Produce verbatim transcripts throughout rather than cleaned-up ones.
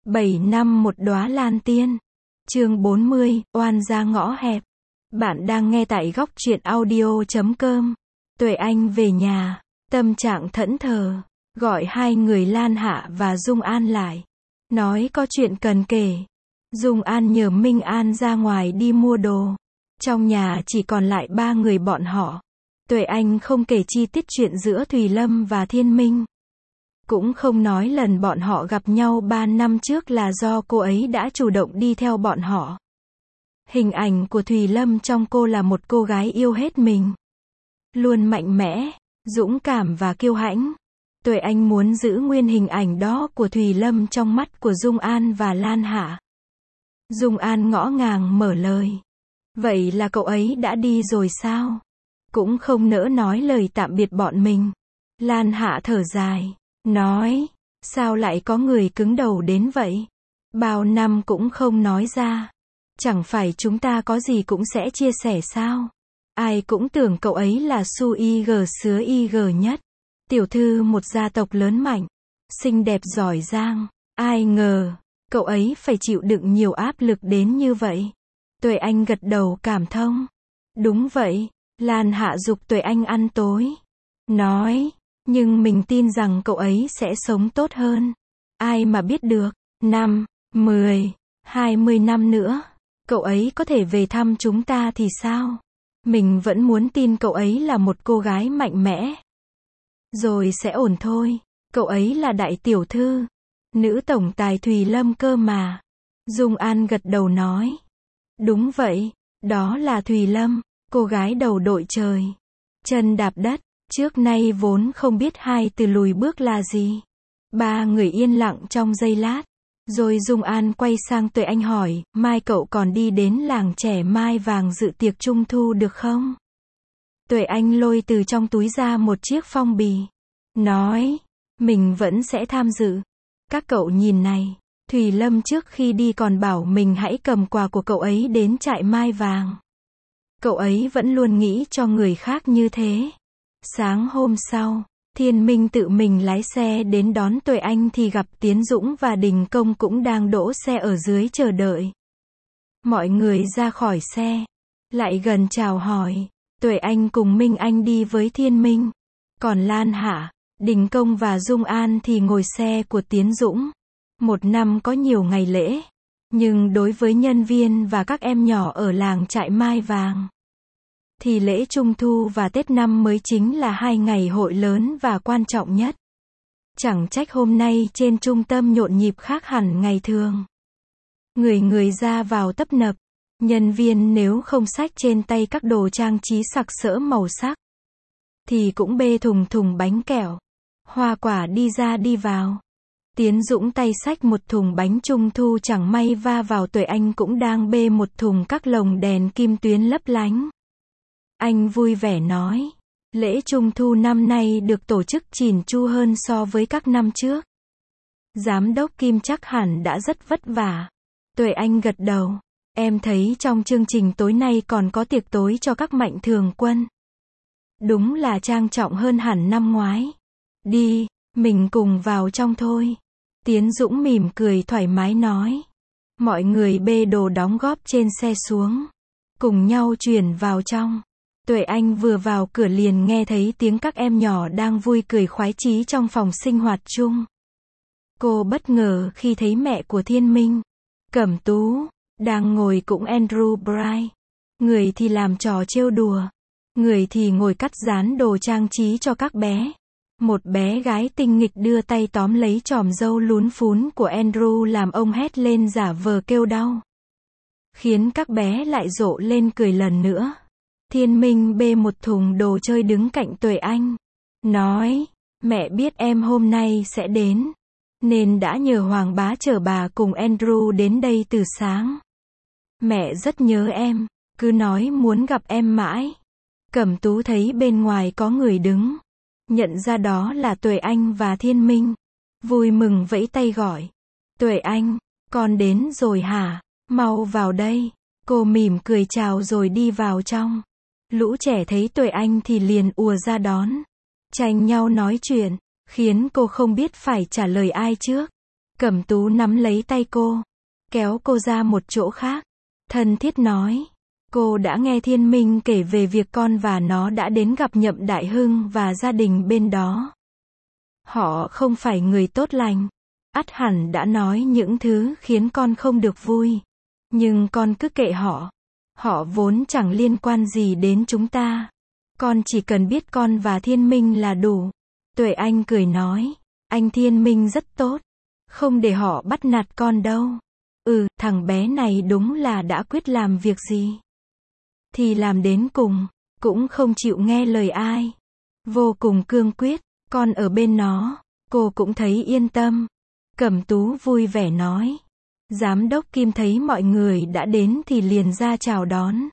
bảy năm một đóa lan tiên. Chương bốn mươi, oan gia ngõ hẹp. Bạn đang nghe tại góc truyện audio chấm com. Tuệ Anh về nhà, tâm trạng thẫn thờ, gọi hai người Lan Hạ và Dung An lại. Nói có chuyện cần kể. Dung An nhờ Minh An ra ngoài đi mua đồ. Trong nhà chỉ còn lại ba người bọn họ. Tuệ Anh không kể chi tiết chuyện giữa Thùy Lâm và Thiên Minh. Cũng không nói lần bọn họ gặp nhau ba năm trước là do cô ấy đã chủ động đi theo bọn họ. Hình ảnh của Thùy Lâm trong cô là một cô gái yêu hết mình. Luôn mạnh mẽ, dũng cảm và kiêu hãnh. Tuệ Anh muốn giữ nguyên hình ảnh đó của Thùy Lâm trong mắt của Dung An và Lan Hạ. Dung An ngõ ngàng mở lời. Vậy là cậu ấy đã đi rồi sao? Cũng không nỡ nói lời tạm biệt bọn mình. Lan Hạ thở dài, nói, sao lại có người cứng đầu đến vậy? Bao năm cũng không nói ra. Chẳng phải chúng ta có gì cũng sẽ chia sẻ sao? Ai cũng tưởng cậu ấy là su y gờ sứa y gờ nhất. Tiểu thư một gia tộc lớn mạnh, xinh đẹp giỏi giang. Ai ngờ, cậu ấy phải chịu đựng nhiều áp lực đến như vậy. Tuệ Anh gật đầu cảm thông. Đúng vậy, Lan Hạ giục Tuệ Anh ăn tối. Nói, nhưng mình tin rằng cậu ấy sẽ sống tốt hơn. Ai mà biết được, năm, mười, hai mươi năm nữa, cậu ấy có thể về thăm chúng ta thì sao? Mình vẫn muốn tin cậu ấy là một cô gái mạnh mẽ. Rồi sẽ ổn thôi, cậu ấy là đại tiểu thư, nữ tổng tài Thùy Lâm cơ mà. Dung An gật đầu nói. Đúng vậy, đó là Thùy Lâm, cô gái đầu đội trời, chân đạp đất, trước nay vốn không biết hai từ lùi bước là gì. Ba người yên lặng trong giây lát, rồi Dung An quay sang Tuệ Anh hỏi, mai cậu còn đi đến làng trẻ Mai Vàng dự tiệc trung thu được không? Tuệ Anh lôi từ trong túi ra một chiếc phong bì, nói, mình vẫn sẽ tham dự. Các cậu nhìn này, Thùy Lâm trước khi đi còn bảo mình hãy cầm quà của cậu ấy đến trại Mai Vàng. Cậu ấy vẫn luôn nghĩ cho người khác như thế. Sáng hôm sau, Thiên Minh tự mình lái xe đến đón Tuệ Anh thì gặp Tiến Dũng và Đình Công cũng đang đỗ xe ở dưới chờ đợi. Mọi người ra khỏi xe, lại gần chào hỏi. Tuệ Anh cùng Minh Anh đi với Thiên Minh. Còn Lan Hạ, Đình Công và Dung An thì ngồi xe của Tiến Dũng. Một năm có nhiều ngày lễ, nhưng đối với nhân viên và các em nhỏ ở làng trại Mai Vàng, thì lễ Trung Thu và Tết năm mới chính là hai ngày hội lớn và quan trọng nhất. Chẳng trách hôm nay trên trung tâm nhộn nhịp khác hẳn ngày thường. Người người ra vào tấp nập, nhân viên nếu không xách trên tay các đồ trang trí sặc sỡ màu sắc, thì cũng bê thùng thùng bánh kẹo, hoa quả đi ra đi vào. Tiến Dũng tay xách một thùng bánh trung thu chẳng may va vào Tuệ Anh cũng đang bê một thùng các lồng đèn kim tuyến lấp lánh. Anh vui vẻ nói, lễ trung thu năm nay được tổ chức chỉn chu hơn so với các năm trước. Giám đốc Kim chắc hẳn đã rất vất vả. Tuệ Anh gật đầu, em thấy trong chương trình tối nay còn có tiệc tối cho các mạnh thường quân. Đúng là trang trọng hơn hẳn năm ngoái. Đi, mình cùng vào trong thôi. Tiến Dũng mỉm cười thoải mái nói. Mọi người bê đồ đóng góp trên xe xuống, cùng nhau chuyển vào trong. Tuệ Anh vừa vào cửa liền nghe thấy tiếng các em nhỏ đang vui cười khoái chí trong phòng sinh hoạt chung. Cô bất ngờ khi thấy mẹ của Thiên Minh, Cẩm Tú, đang ngồi cùng Andrew Bright. Người thì làm trò trêu đùa, người thì ngồi cắt dán đồ trang trí cho các bé. Một bé gái tinh nghịch đưa tay tóm lấy chòm râu lún phún của Andrew làm ông hét lên giả vờ kêu đau, khiến các bé lại rộ lên cười lần nữa. Thiên Minh bê một thùng đồ chơi đứng cạnh Tuệ Anh, nói, mẹ biết em hôm nay sẽ đến, nên đã nhờ Hoàng bá chở bà cùng Andrew đến đây từ sáng. Mẹ rất nhớ em, cứ nói muốn gặp em mãi. Cẩm Tú thấy bên ngoài có người đứng, nhận ra đó là Tuệ Anh và Thiên Minh, vui mừng vẫy tay gọi. Tuệ Anh, con đến rồi hả? Mau vào đây. Cô mỉm cười chào rồi đi vào trong. Lũ trẻ thấy Tuệ Anh thì liền ùa ra đón, tranh nhau nói chuyện, khiến cô không biết phải trả lời ai trước. Cẩm Tú nắm lấy tay cô, kéo cô ra một chỗ khác, thân thiết nói. Cô đã nghe Thiên Minh kể về việc con và nó đã đến gặp Nhậm Đại Hưng và gia đình bên đó. Họ không phải người tốt lành. Ắt hẳn đã nói những thứ khiến con không được vui. Nhưng con cứ kệ họ. Họ vốn chẳng liên quan gì đến chúng ta. Con chỉ cần biết con và Thiên Minh là đủ. Tuệ Anh cười nói. Anh Thiên Minh rất tốt. Không để họ bắt nạt con đâu. Ừ, thằng bé này đúng là đã quyết làm việc gì thì làm đến cùng. Cũng không chịu nghe lời ai. Vô cùng cương quyết. Con ở bên nó, cô cũng thấy yên tâm. Cẩm Tú vui vẻ nói. Giám đốc Kim thấy mọi người đã đến thì liền ra chào đón.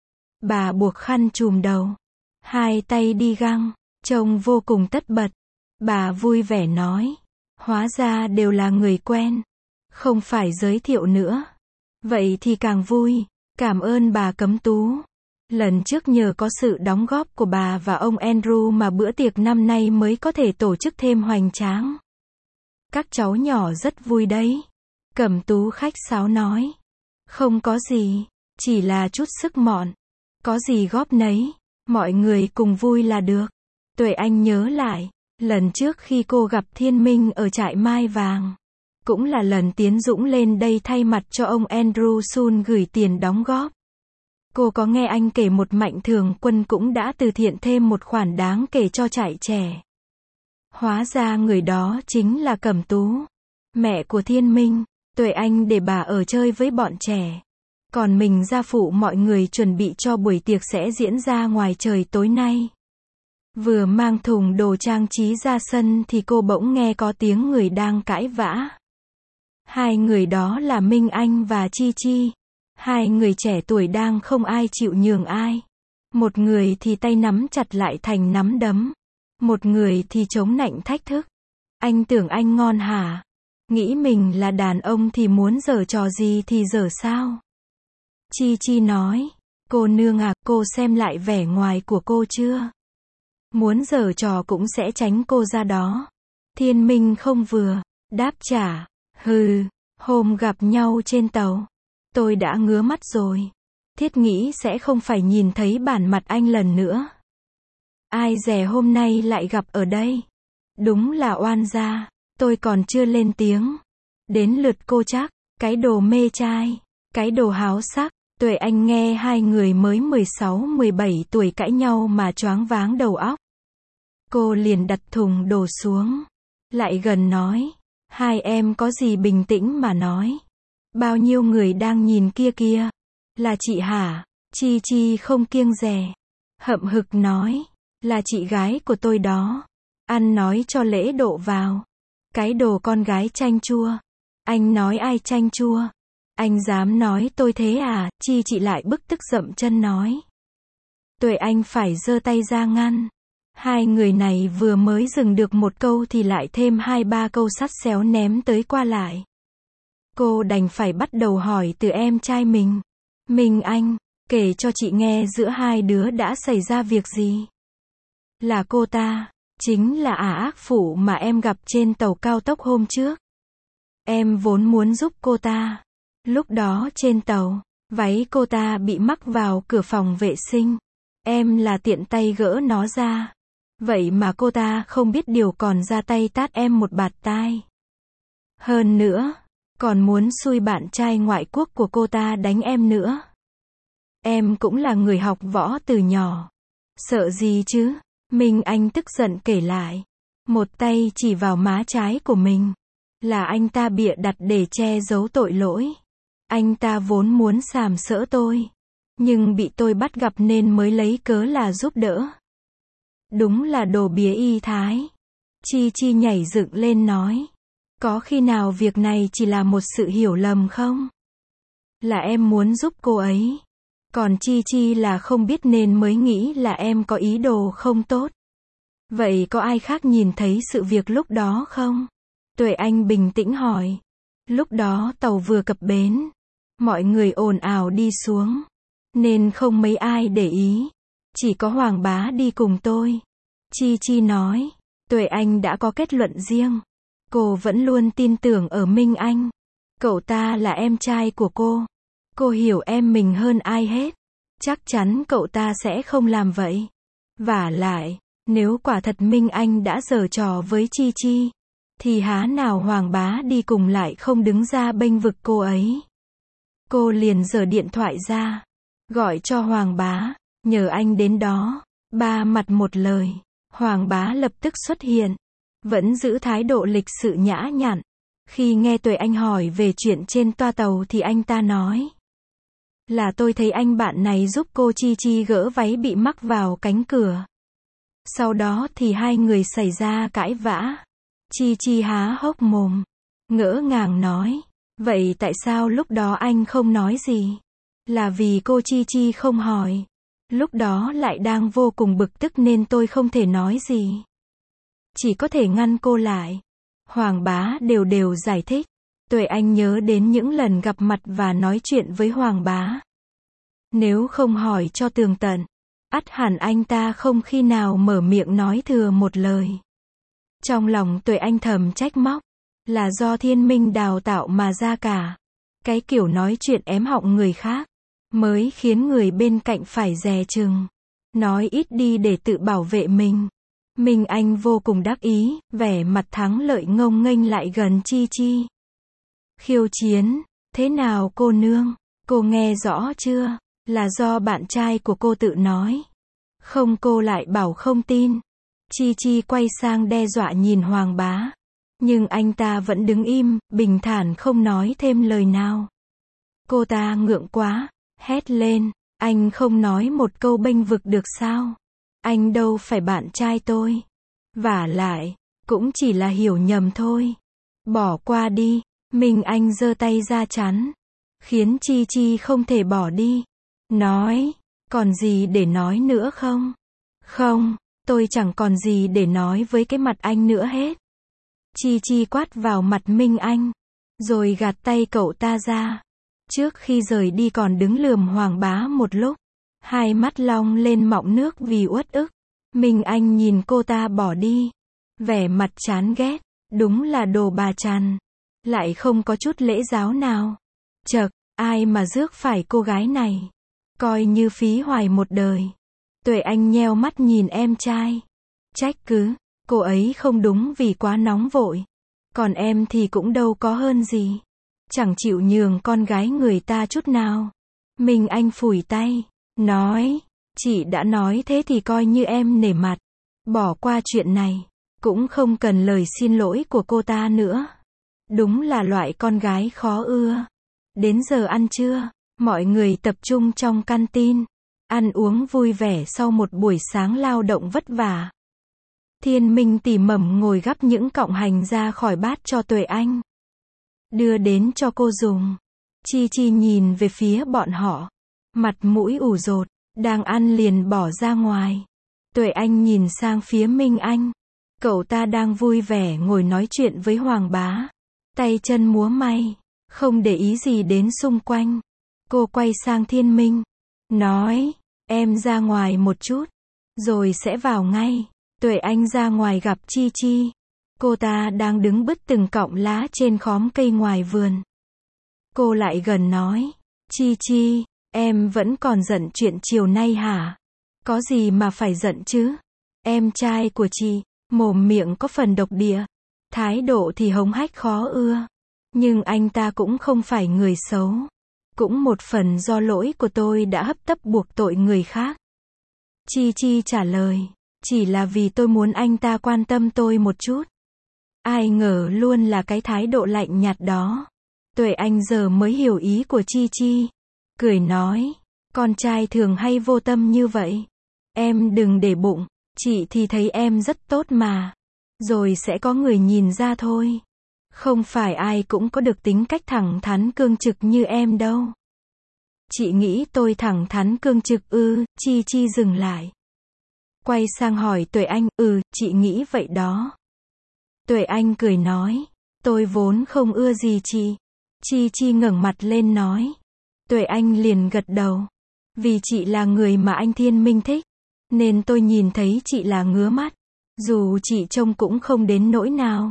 Bà buộc khăn trùm đầu, hai tay đi găng, trông vô cùng tất bật. Bà vui vẻ nói. Hóa ra đều là người quen. Không phải giới thiệu nữa. Vậy thì càng vui. Cảm ơn bà Cẩm Tú. Lần trước nhờ có sự đóng góp của bà và ông Andrew mà bữa tiệc năm nay mới có thể tổ chức thêm hoành tráng. Các cháu nhỏ rất vui đấy. Cẩm Tú khách sáo nói. Không có gì, chỉ là chút sức mọn. Có gì góp nấy, mọi người cùng vui là được. Tuệ Anh nhớ lại, lần trước khi cô gặp Thiên Minh ở trại Mai Vàng, cũng là lần Tiến Dũng lên đây thay mặt cho ông Andrew Sun gửi tiền đóng góp. Cô có nghe anh kể một Mạnh Thường Quân cũng đã từ thiện thêm một khoản đáng kể cho trại trẻ. Hóa ra người đó chính là Cẩm Tú, mẹ của Thiên Minh. Tuệ Anh để bà ở chơi với bọn trẻ. Còn mình ra phụ mọi người chuẩn bị cho buổi tiệc sẽ diễn ra ngoài trời tối nay. Vừa mang thùng đồ trang trí ra sân thì cô bỗng nghe có tiếng người đang cãi vã. Hai người đó là Minh Anh và Chi Chi. Hai người trẻ tuổi đang không ai chịu nhường ai. Một người thì tay nắm chặt lại thành nắm đấm. Một người thì chống nạnh thách thức. Anh tưởng anh ngon hả? Nghĩ mình là đàn ông thì muốn giở trò gì thì giở sao? Chi Chi nói. Cô nương à, cô xem lại vẻ ngoài của cô chưa? Muốn giở trò cũng sẽ tránh cô ra đó. Thiên Minh không vừa, đáp trả. Hừ, hôm gặp nhau trên tàu, tôi đã ngứa mắt rồi. Thiết nghĩ sẽ không phải nhìn thấy bản mặt anh lần nữa. Ai dè hôm nay lại gặp ở đây. Đúng là oan gia. Tôi còn chưa lên tiếng. Đến lượt cô chắc. Cái đồ mê trai. Cái đồ háo sắc. Tuệ Anh nghe hai người mới mười sáu mười bảy tuổi cãi nhau mà choáng váng đầu óc. Cô liền đặt thùng đồ xuống. Lại gần nói. Hai em có gì bình tĩnh mà nói. Bao nhiêu người đang nhìn kia kia. Là chị hả? Chi Chi không kiêng dè. Hậm hực nói. Là chị gái của tôi đó. Ăn nói cho lễ độ vào. Cái đồ con gái chanh chua. Anh nói ai chanh chua? Anh dám nói tôi thế à? Chi chị lại bức tức dậm chân nói. Tuệ Anh phải giơ tay ra ngăn. Hai người này vừa mới dừng được một câu thì lại thêm hai ba câu sắt xéo ném tới qua lại. Cô đành phải bắt đầu hỏi từ em trai mình. Minh Anh, kể cho chị nghe giữa hai đứa đã xảy ra việc gì? Là cô ta, chính là ả ác phụ mà em gặp trên tàu cao tốc hôm trước. Em vốn muốn giúp cô ta. Lúc đó trên tàu, váy cô ta bị mắc vào cửa phòng vệ sinh. Em là tiện tay gỡ nó ra. Vậy mà cô ta không biết điều còn ra tay tát em một bạt tai. Hơn nữa, còn muốn xui bạn trai ngoại quốc của cô ta đánh em nữa. Em cũng là người học võ từ nhỏ. Sợ gì chứ? Minh Anh tức giận kể lại. Một tay chỉ vào má trái của mình. Là anh ta bịa đặt để che giấu tội lỗi. Anh ta vốn muốn sàm sỡ tôi. Nhưng bị tôi bắt gặp nên mới lấy cớ là giúp đỡ. Đúng là đồ bía y thái. Chi Chi nhảy dựng lên nói. Có khi nào việc này chỉ là một sự hiểu lầm không? Là em muốn giúp cô ấy. Còn Chi Chi là không biết nên mới nghĩ là em có ý đồ không tốt. Vậy có ai khác nhìn thấy sự việc lúc đó không? Tuệ Anh bình tĩnh hỏi. Lúc đó tàu vừa cập bến. Mọi người ồn ào đi xuống. Nên không mấy ai để ý. Chỉ có Hoàng Bá đi cùng tôi. Chi Chi nói. Tuệ Anh đã có kết luận riêng. Cô vẫn luôn tin tưởng ở Minh Anh. Cậu ta là em trai của cô. Cô hiểu em mình hơn ai hết. Chắc chắn cậu ta sẽ không làm vậy. Vả lại, nếu quả thật Minh Anh đã giở trò với Chi Chi, thì há nào Hoàng Bá đi cùng lại không đứng ra bênh vực cô ấy. Cô liền giở điện thoại ra, gọi cho Hoàng Bá, nhờ anh đến đó. Ba mặt một lời, Hoàng Bá lập tức xuất hiện, vẫn giữ thái độ lịch sự nhã nhặn. Khi nghe Tuệ Anh hỏi về chuyện trên toa tàu thì anh ta nói là tôi thấy anh bạn này giúp cô Chi Chi gỡ váy bị mắc vào cánh cửa. Sau đó thì hai người xảy ra cãi vã. Chi Chi há hốc mồm, ngỡ ngàng nói, vậy tại sao lúc đó anh không nói gì? Là vì cô Chi Chi không hỏi. Lúc đó lại đang vô cùng bực tức nên tôi không thể nói gì. Chỉ có thể ngăn cô lại. Hoàng Bá đều đều giải thích. Tuệ Anh nhớ đến những lần gặp mặt và nói chuyện với Hoàng Bá. Nếu không hỏi cho tường tận, ắt hẳn anh ta không khi nào mở miệng nói thừa một lời. Trong lòng Tuệ Anh thầm trách móc, là do Thiên Minh đào tạo mà ra cả. Cái kiểu nói chuyện ém họng người khác, mới khiến người bên cạnh phải dè chừng. Nói ít đi để tự bảo vệ mình. Minh Anh vô cùng đắc ý, vẻ mặt thắng lợi ngông nghênh lại gần Chi Chi. Khiêu chiến, thế nào cô nương, cô nghe rõ chưa, là do bạn trai của cô tự nói. Không, cô lại bảo không tin. Chi Chi quay sang đe dọa nhìn Hoàng Bá. Nhưng anh ta vẫn đứng im, bình thản không nói thêm lời nào. Cô ta ngượng quá, hét lên, anh không nói một câu bênh vực được sao? Anh đâu phải bạn trai tôi. Vả lại, cũng chỉ là hiểu nhầm thôi. Bỏ qua đi. Minh Anh giơ tay ra chắn, khiến Chi Chi không thể bỏ đi. Nói, còn gì để nói nữa không? Không, tôi chẳng còn gì để nói với cái mặt anh nữa hết. Chi Chi quát vào mặt Minh Anh, rồi gạt tay cậu ta ra. Trước khi rời đi còn đứng lườm Hoàng Bá một lúc, hai mắt long lên mọng nước vì uất ức. Minh Anh nhìn cô ta bỏ đi, vẻ mặt chán ghét, đúng là đồ bà chằn, lại không có chút lễ giáo nào. Chậc, ai mà rước phải cô gái này, coi như phí hoài một đời. Tuệ Anh nheo mắt nhìn em trai, trách cứ, cô ấy không đúng vì quá nóng vội, còn em thì cũng đâu có hơn gì, chẳng chịu nhường con gái người ta chút nào. Minh Anh phủi tay, nói, chị đã nói thế thì coi như em nể mặt, bỏ qua chuyện này, cũng không cần lời xin lỗi của cô ta nữa. Đúng là loại con gái khó ưa. Đến giờ ăn trưa, mọi người tập trung trong căn tin, ăn uống vui vẻ sau một buổi sáng lao động vất vả. Thiên Minh tỉ mẩn ngồi gắp những cọng hành ra khỏi bát cho Tuệ Anh, đưa đến cho cô dùng. Chi Chi nhìn về phía bọn họ, mặt mũi ủ rột, đang ăn liền bỏ ra ngoài. Tuệ Anh nhìn sang phía Minh Anh, cậu ta đang vui vẻ ngồi nói chuyện với Hoàng Bá, tay chân múa may, không để ý gì đến xung quanh. Cô quay sang Thiên Minh, nói, em ra ngoài một chút, rồi sẽ vào ngay. Tuệ Anh ra ngoài gặp Chi Chi. Cô ta đang đứng bứt từng cọng lá trên khóm cây ngoài vườn. Cô lại gần nói, Chi Chi, em vẫn còn giận chuyện chiều nay hả? Có gì mà phải giận chứ? Em trai của chị, mồm miệng có phần độc địa, thái độ thì hống hách khó ưa. Nhưng anh ta cũng không phải người xấu. Cũng một phần do lỗi của tôi đã hấp tấp buộc tội người khác. Chi Chi trả lời, chỉ là vì tôi muốn anh ta quan tâm tôi một chút. Ai ngờ luôn là cái thái độ lạnh nhạt đó. Tuệ Anh giờ mới hiểu ý của Chi Chi. Cười nói, con trai thường hay vô tâm như vậy. Em đừng để bụng, chị thì thấy em rất tốt mà. Rồi sẽ có người nhìn ra thôi. Không phải ai cũng có được tính cách thẳng thắn cương trực như em đâu. Chị nghĩ tôi thẳng thắn cương trực ư? Chi Chi dừng lại, quay sang hỏi Tuệ Anh, ừ, chị nghĩ vậy đó. Tuệ Anh cười nói, tôi vốn không ưa gì chị. Chi Chi ngẩng mặt lên nói. Tuệ Anh liền gật đầu. Vì chị là người mà anh Thiên Minh thích, nên tôi nhìn thấy chị là ngứa mắt. Dù chị trông cũng không đến nỗi nào.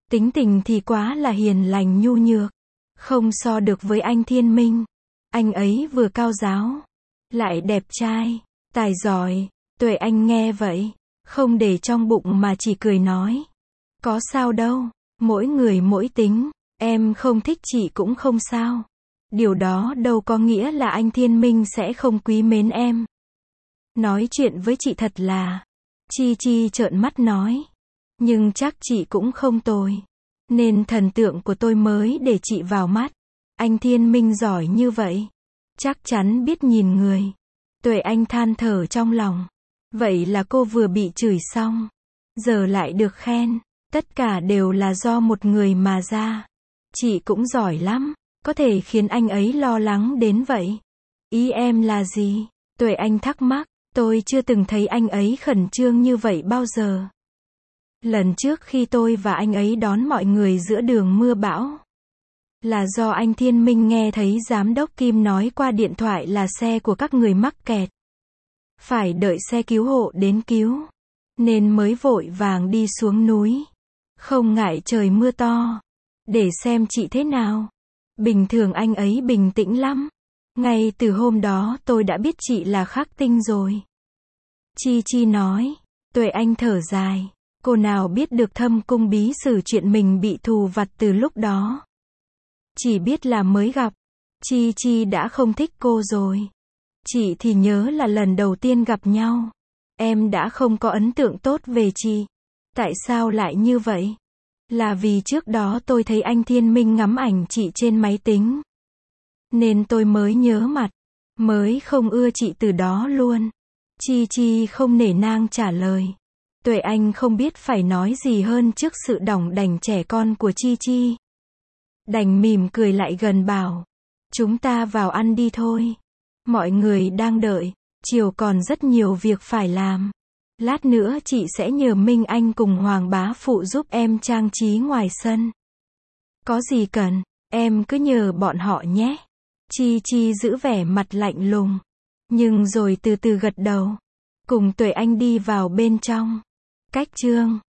Tính tình thì quá là hiền lành nhu nhược. Không so được với anh Thiên Minh. Anh ấy vừa cao giáo, lại đẹp trai, tài giỏi. Tuệ Anh nghe vậy, không để trong bụng mà chỉ cười nói. Có sao đâu, mỗi người mỗi tính, em không thích chị cũng không sao. Điều đó đâu có nghĩa là anh Thiên Minh sẽ không quý mến em. Nói chuyện với chị thật là. Chi Chi trợn mắt nói. Nhưng chắc chị cũng không tồi. Nên thần tượng của tôi mới để chị vào mắt. Anh Thiên Minh giỏi như vậy. Chắc chắn biết nhìn người. Tuệ Anh than thở trong lòng. Vậy là cô vừa bị chửi xong. Giờ lại được khen. Tất cả đều là do một người mà ra. Chị cũng giỏi lắm. Có thể khiến anh ấy lo lắng đến vậy. Ý em là gì? Tuệ Anh thắc mắc. Tôi chưa từng thấy anh ấy khẩn trương như vậy bao giờ. Lần trước khi tôi và anh ấy đón mọi người giữa đường mưa bão, là do anh Thiên Minh nghe thấy giám đốc Kim nói qua điện thoại là xe của các người mắc kẹt. Phải đợi xe cứu hộ đến cứu. Nên mới vội vàng đi xuống núi. Không ngại trời mưa to. Để xem chị thế nào. Bình thường anh ấy bình tĩnh lắm. Ngay từ hôm đó tôi đã biết chị là khắc tinh rồi. Chi Chi nói. Tuệ Anh thở dài. Cô nào biết được thâm cung bí sử chuyện mình bị thù vặt từ lúc đó. Chỉ biết là mới gặp. Chi Chi đã không thích cô rồi. Chị thì nhớ là lần đầu tiên gặp nhau. Em đã không có ấn tượng tốt về chị. Tại sao lại như vậy? Là vì trước đó tôi thấy anh Thiên Minh ngắm ảnh chị trên máy tính. Nên tôi mới nhớ mặt. Mới không ưa chị từ đó luôn. Chi Chi không nể nang trả lời. Tuệ Anh không biết phải nói gì hơn trước sự đỏng đảnh trẻ con của Chi Chi. Đành mỉm cười lại gần bảo. Chúng ta vào ăn đi thôi. Mọi người đang đợi. Chiều còn rất nhiều việc phải làm. Lát nữa chị sẽ nhờ Minh Anh cùng Hoàng bá phụ giúp em trang trí ngoài sân. Có gì cần, em cứ nhờ bọn họ nhé. Chi Chi giữ vẻ mặt lạnh lùng. Nhưng rồi từ từ gật đầu. Cùng Tuệ Anh đi vào bên trong. Cách chương